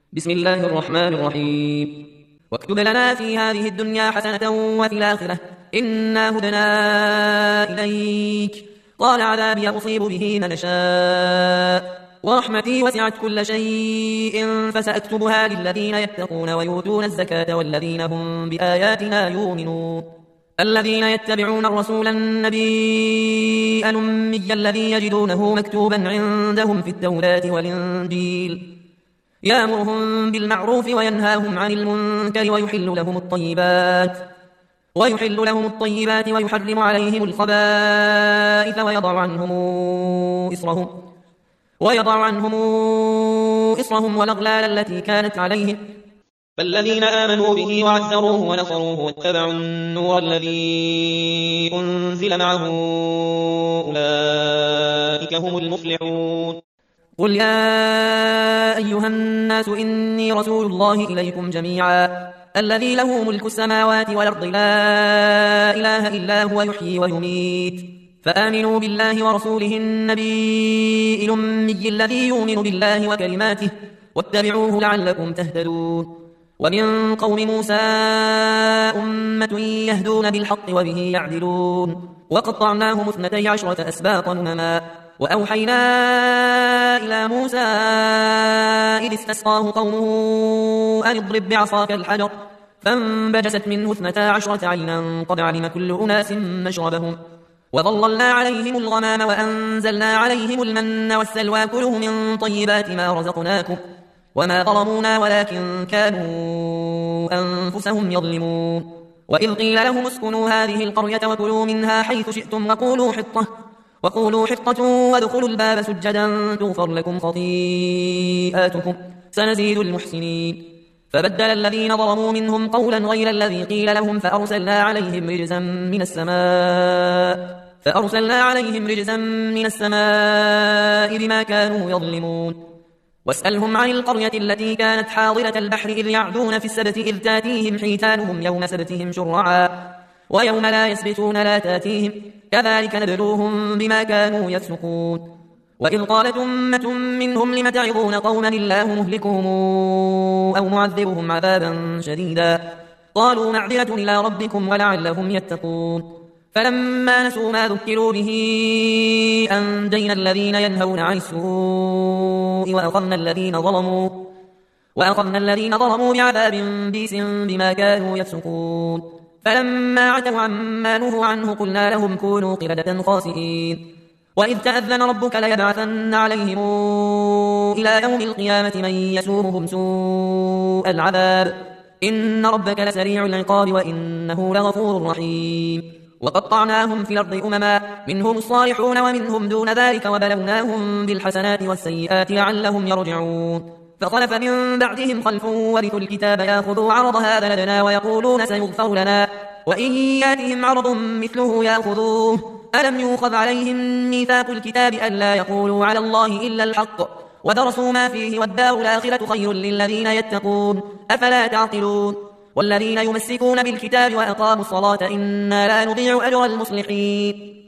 بسم الله الرحمن الرحيم. واكتب لنا في هذه الدنيا حسنة وفي الآخرة إنا هدنا إليك. قال عذابي أصيب به من شاء ورحمتي وسعت كل شيء فسأكتبها للذين يتقون ويؤتون الزكاة والذين هم بآياتنا يؤمنون. الذين يتبعون الرسول النبي الأمي الذي يجدونه مكتوبا عندهم في التوراة والإنجيل يأمرهم بالمعروف وينهاهم عن المنكر ويحل لهم الطيبات ويحرم عليهم الخبائث ويضع عنهم إصرهم والأغلال التي كانت عليهم. فالذين آمنوا به وعزروه ونصروه واتبعوا النور الذي أنزل معه أولئك هم المفلحون. قل يا أيها الناس إني رسول الله إليكم جميعا الذي له ملك السماوات والأرض لا إله إلا هو يحيي ويميت فآمنوا بالله ورسوله النبي الأمي الذي يؤمن بالله وكلماته واتبعوه لعلكم تهتدون. ومن قوم موسى أمة يهدون بالحق وبه يعدلون وقطعناهم 12 أسباطا أمما وأوحينا إلى موسى إذ استسقاه قومه أن اضرب بعصاك الحجر فانبجست منه 12 عينا قد علم كل أناس مشربهم وظللنا عليهم الغمام وأنزلنا عليهم المن والسلوى كلوا من طيبات ما رزقناكم وما ظلمونا ولكن كانوا أنفسهم يظلمون. وإذ قيل لهم اسكنوا هذه القرية وكلوا منها حيث شئتم وقولوا حطة وادخلوا الباب سجدا تغفر لكم خطيئاتكم سنزيد المحسنين. فبدل الذين ظلموا منهم قولا غير الذي قيل لهم فأرسلنا عليهم رجزا من السماء بما كانوا يظلمون. واسألهم عن القرية التي كانت حاضرة البحر إذ يعدون في السبت إذ تاتيهم حيتانهم يوم سبتهم شرعا ويوم لا يسبتون لا تاتيهم كذلك نبلوهم بما كانوا يفسقون. وإذ قالت أمة منهم لم تعظون قوما الله مهلكهم أو معذبهم عذابا شديدا قالوا معذرة إلى ربكم ولعلهم يتقون. فلما نسوا ما ذكروا به أنجينا الذين ينهون عن السوء وأخذنا الذين ظلموا بعذاب بئس بما كانوا يفسقون. فلما عتوا عما نهوا عنه قلنا لهم كونوا قردة خاسئين. وإذ تأذن ربك ليبعثن عليهم إلى يوم القيامة من يسومهم سوء العذاب إن ربك لسريع العقاب وإنه لغفور رحيم. وقطعناهم في الأرض أمما منهم الصالحون ومنهم دون ذلك وبلوناهم بالحسنات والسيئات لعلهم يرجعون. فخلف من بعدهم خلف ورثوا الكتاب يأخذوا عرض هذا الأدنى ويقولون سيغفر لنا وإن ياتهم عرض مثله يأخذوه ألم يؤخذ عليهم ميثاق الكتاب ألا يقولوا على الله إلا الحق ودرسوا ما فيه والدار الآخرة خير للذين يتقون أفلا تعقلون. والذين يمسكون بالكتاب وأقاموا الصلاة إنا لا نضيع أجر المصلحين.